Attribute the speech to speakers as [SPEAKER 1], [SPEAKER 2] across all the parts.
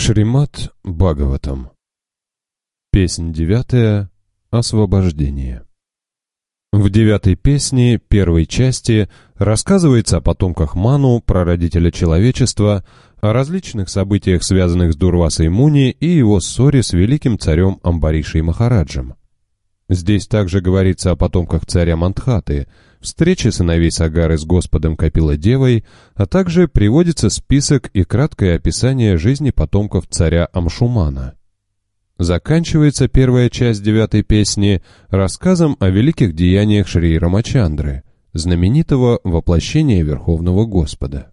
[SPEAKER 1] Шримад Бхагаватам. Песнь 9. Освобождение. В 9 песне первой части рассказывается о потомках Ману, прародителя человечества, о различных событиях, связанных с Дурвасой Муни и его ссоре с великим царем Амбаришей Махараджем. Здесь также говорится о потомках царя Мандхаты, встрече сыновей Сагары с Господом Капила-девой, а также приводится список и краткое описание жизни потомков царя Амшумана. Заканчивается первая часть 9 песни рассказом о великих деяниях Шри Рамачандры, знаменитого воплощения Верховного Господа.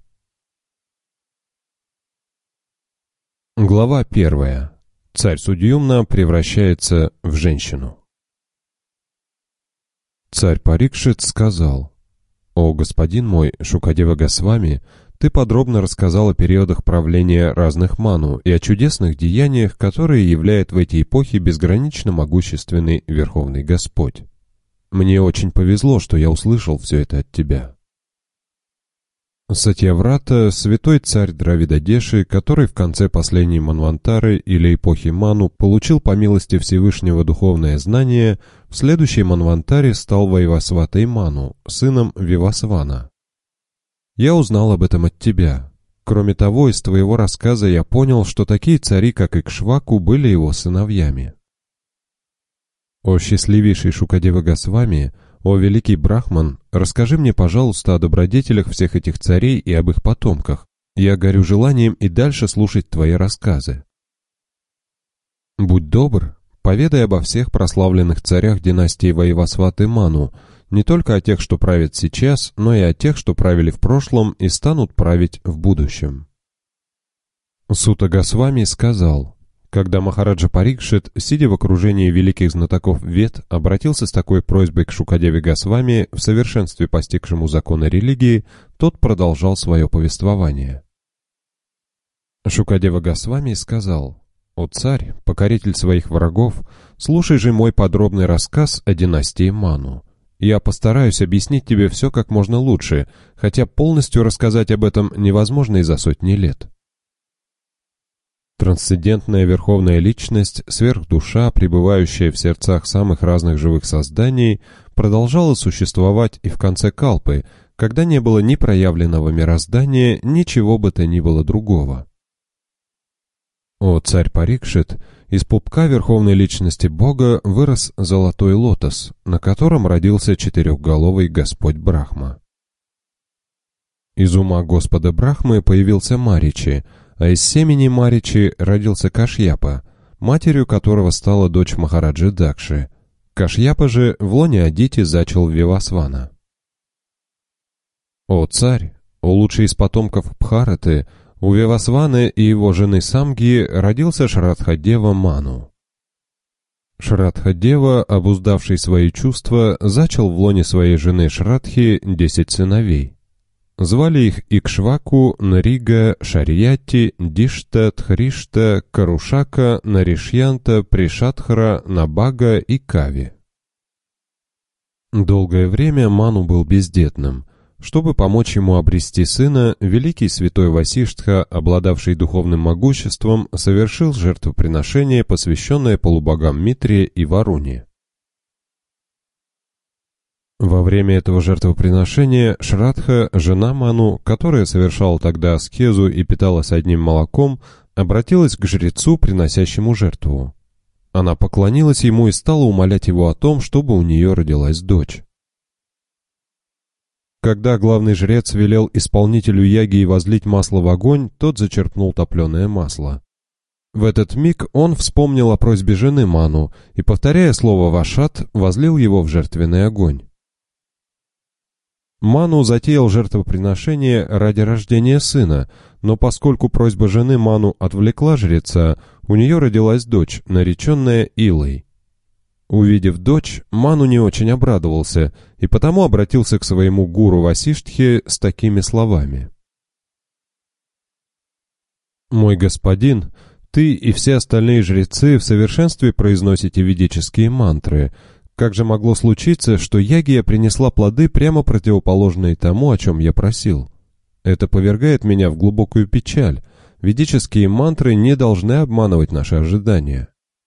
[SPEAKER 1] Глава 1. Царь Судьюмна превращается в женщину. Царь Парикшит сказал: «О, господин мой, Шукадева Госвами, ты подробно рассказал о периодах правления разных ману и о чудесных деяниях, которые являет в эти эпохи безгранично могущественный Верховный Господь. Мне очень повезло, что я услышал все это от тебя». Сатьяврата, святой царь Дравидадеши, который в конце последней Манвантары или эпохи Ману получил по милости Всевышнего духовное знание, в следующей Манвантаре стал Вайвасватой Ману, сыном Вивасвана. Я узнал об этом от тебя. Кроме того, из твоего рассказа я понял, что такие цари, как Икшваку, были его сыновьями. О счастливейший Шукадева Госвами, о великий Брахман, расскажи мне, пожалуйста, о добродетелях всех этих царей и об их потомках. Я горю желанием и дальше слушать твои рассказы. Будь добр, поведай обо всех прославленных царях династии Вайвасваты Ману, не только о тех, что правят сейчас, но и о тех, что правили в прошлом и станут править в будущем. Сута Госвами сказал: когда Махараджа Парикшит, сидя в окружении великих знатоков Вед, обратился с такой просьбой к Шукадеве Госвами, в совершенстве постигшему законы религии, тот продолжал свое повествование. Шукадева Госвами сказал: «О царь, покоритель своих врагов, слушай же мой подробный рассказ о династии Ману. Я постараюсь объяснить тебе все как можно лучше, хотя полностью рассказать об этом невозможно и за сотни лет». Трансцендентная верховная личность, сверхдуша, пребывающая в сердцах самых разных живых созданий, продолжала существовать и в конце Калпы, когда не было ни проявленного мироздания, ничего бы то ни было другого. О царь Парикшит, из пупка верховной личности Бога вырос золотой лотос, на котором родился четырехголовый Господь Брахма. Из ума Господа Брахмы появился Маричи, а из семени Маричи родился Кашьяпа, матерью которого стала дочь Махараджи Дакши. Кашьяпа же в лоне Адити зачал Вивасвана. О царь, о лучший из потомков Бхараты, у Вивасваны и его жены Самги родился Шрадхадева Ману. Шрадхадева, обуздавший свои чувства, зачал в лоне своей жены Шрадхи 10 сыновей. Звали их Икшваку, Нарига, Шарьяти, Дишта, Тхришта, Карушака, Наришьянта, Пришадхара, Набага и Кави. Долгое время Ману был бездетным. Чтобы помочь ему обрести сына, великий святой Васиштха, обладавший духовным могуществом, совершил жертвоприношение, посвященное полубогам Митре и Варуне. Во время этого жертвоприношения Шрадха, жена Ману, которая совершала тогда аскезу и питалась одним молоком, обратилась к жрецу, приносящему жертву. Она поклонилась ему и стала умолять его о том, чтобы у нее родилась дочь. Когда главный жрец велел исполнителю ягии возлить масло в огонь, тот зачерпнул топленое масло. В этот миг он вспомнил о просьбе жены Ману и, повторяя слово «вашат», возлил его в жертвенный огонь. Ману затеял жертвоприношение ради рождения сына, но поскольку просьба жены Ману отвлекла жреца, у нее родилась дочь, нареченная Илой. Увидев дочь, Ману не очень обрадовался и потому обратился к своему гуру Васиштхе с такими словами: «Мой господин, ты и все остальные жрецы в совершенстве произносите ведические мантры. Как же могло случиться, что ягия принесла плоды, прямо противоположные тому, о чем я просил? Это повергает меня в глубокую печаль, ведические мантры не должны обманывать наши ожидания.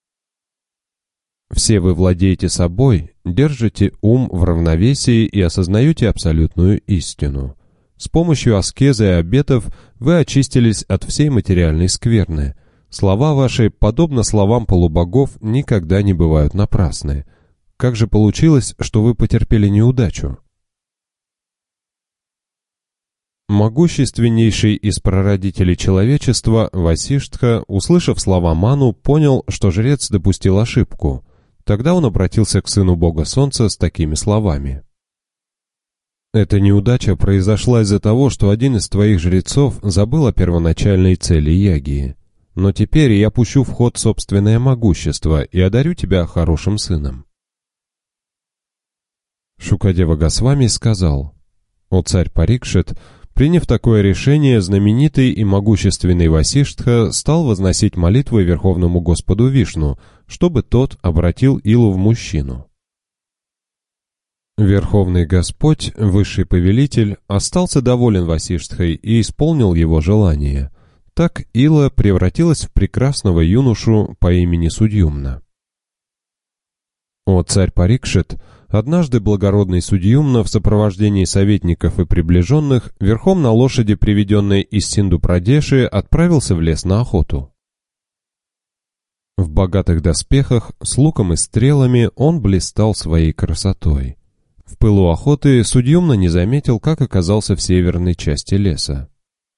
[SPEAKER 1] Все вы владеете собой, держите ум в равновесии и осознаете абсолютную истину. С помощью аскезы и обетов вы очистились от всей материальной скверны. Слова ваши, подобно словам полубогов, никогда не бывают напрасны. Как же получилось, что вы потерпели неудачу? Могущественнейший из прародителей человечества, Васиштха, услышав слова Ману, понял, что жрец допустил ошибку. Тогда он обратился к сыну бога солнца с такими словами. «Эта неудача произошла из-за того, что один из твоих жрецов забыл о первоначальной цели ягии. Но теперь я пущу в ход собственное могущество и одарю тебя хорошим сыном». Шукадева Госвами сказал: «О царь Парикшит, приняв такое решение, знаменитый и могущественный Васиштха стал возносить молитвы Верховному Господу Вишну, чтобы тот обратил Илу в мужчину. Верховный Господь, высший повелитель, остался доволен Васиштхой и исполнил его желание. Так Ила превратилась в прекрасного юношу по имени Судьюмна. О царь Парикшит, однажды благородный Судьюмна в сопровождении советников и приближенных верхом на лошади, приведенной из Синду-Прадеши, отправился в лес на охоту. В богатых доспехах, с луком и стрелами он блистал своей красотой. В пылу охоты Судьюмна не заметил, как оказался в северной части леса.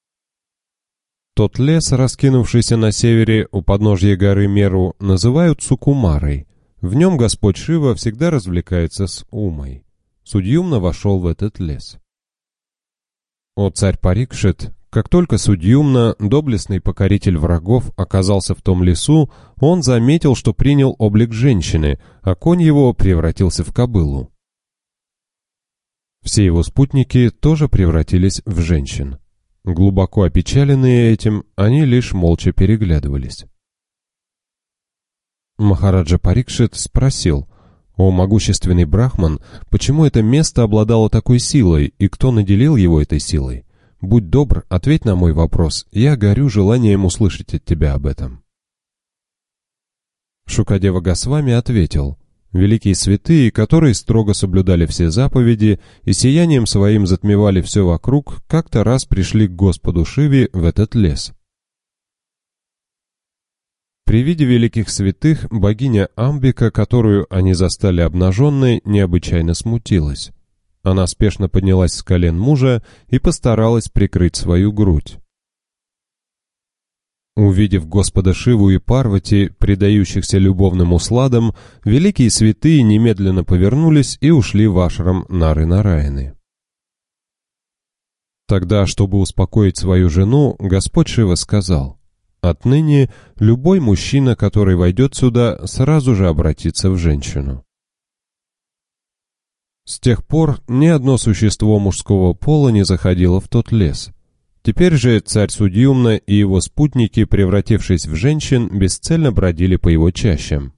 [SPEAKER 1] Тот лес, раскинувшийся на севере у подножья горы Меру, называют Сукумарой. В нем Господь Шива всегда развлекается с Умой. Судьюмна вошел в этот лес. О царь Парикшит, как только Судьюмна, доблестный покоритель врагов, оказался в том лесу, он заметил, что принял облик женщины, а конь его превратился в кобылу. Все его спутники тоже превратились в женщин. Глубоко опечаленные этим, они лишь молча переглядывались. Махараджа Парикшит спросил: «О могущественный брахман, почему это место обладало такой силой, и кто наделил его этой силой? Будь добр, ответь на мой вопрос, я горю желанием услышать от тебя об этом». Шукадева Госвами ответил: «Великие святые, которые строго соблюдали все заповеди и сиянием своим затмевали все вокруг, как-то раз пришли к Господу Шиве в этот лес. При виде великих святых богиня Амбика, которую они застали обнаженной, необычайно смутилась. Она спешно поднялась с колен мужа и постаралась прикрыть свою грудь. Увидев Господа Шиву и Парвати, предающихся любовным усладам, великие святые немедленно повернулись и ушли в ашрам Нары-Нараяны. Тогда, чтобы успокоить свою жену, Господь Шива сказал: «Отныне любой мужчина, который войдет сюда, сразу же обратится в женщину». С тех пор ни одно существо мужского пола не заходило в тот лес. Теперь же царь Судьюмна и его спутники, превратившись в женщин, бесцельно бродили по его чащам.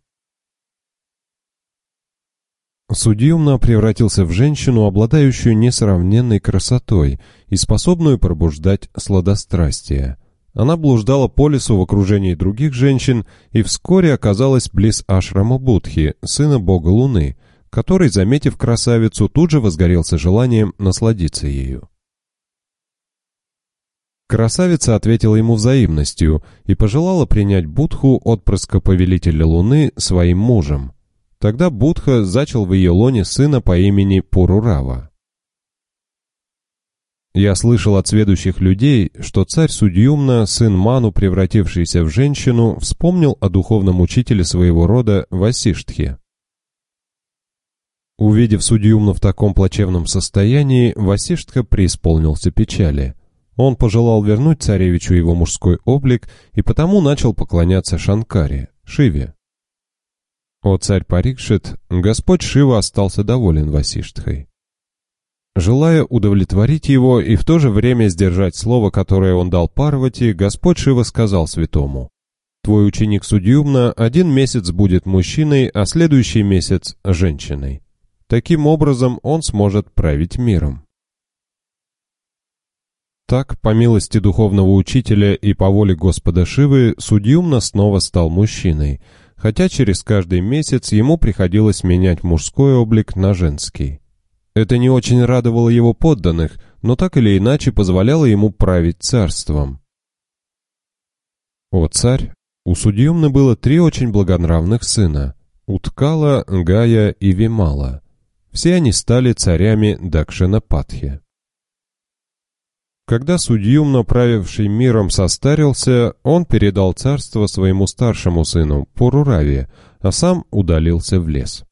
[SPEAKER 1] Судьюмна превратился в женщину, обладающую несравненной красотой и способную пробуждать сладострастие. Она блуждала по лесу в окружении других женщин и вскоре оказалась близ ашрама Будхи, сына бога Луны, который, заметив красавицу, тут же возгорелся желанием насладиться ею. Красавица ответила ему взаимностью и пожелала принять Будху, отпрыска повелителя Луны, своим мужем. Тогда Будха зачал в ее лоне сына по имени Пурурава. Я слышал от сведущих людей, что царь Судьюмна, сын Ману, превратившийся в женщину, вспомнил о духовном учителе своего рода Васиштхе. Увидев Судьюмну в таком плачевном состоянии, Васиштха преисполнился печали. Он пожелал вернуть царевичу его мужской облик и потому начал поклоняться Шанкаре, Шиве. О царь Парикшит, Господь Шива остался доволен Васиштхой. Желая удовлетворить его и в то же время сдержать слово, которое он дал Парвати, Господь Шива сказал святому: «Твой ученик Судьюмна 1 месяц будет мужчиной, а следующий месяц – женщиной. Таким образом он сможет править миром». Так, по милости духовного учителя и по воле Господа Шивы, Судьюмна снова стал мужчиной, хотя через каждый месяц ему приходилось менять мужской облик на женский. Это не очень радовало его подданных, но так или иначе позволяло ему править царством. О царь! У Судьюмны было 3 очень благонравных сына – Уткала, Гая и Вимала. Все они стали царями Дакшинапатхи. Когда Судьюмна, правивший миром, состарился, он передал царство своему старшему сыну Пурураве, а сам удалился в лес.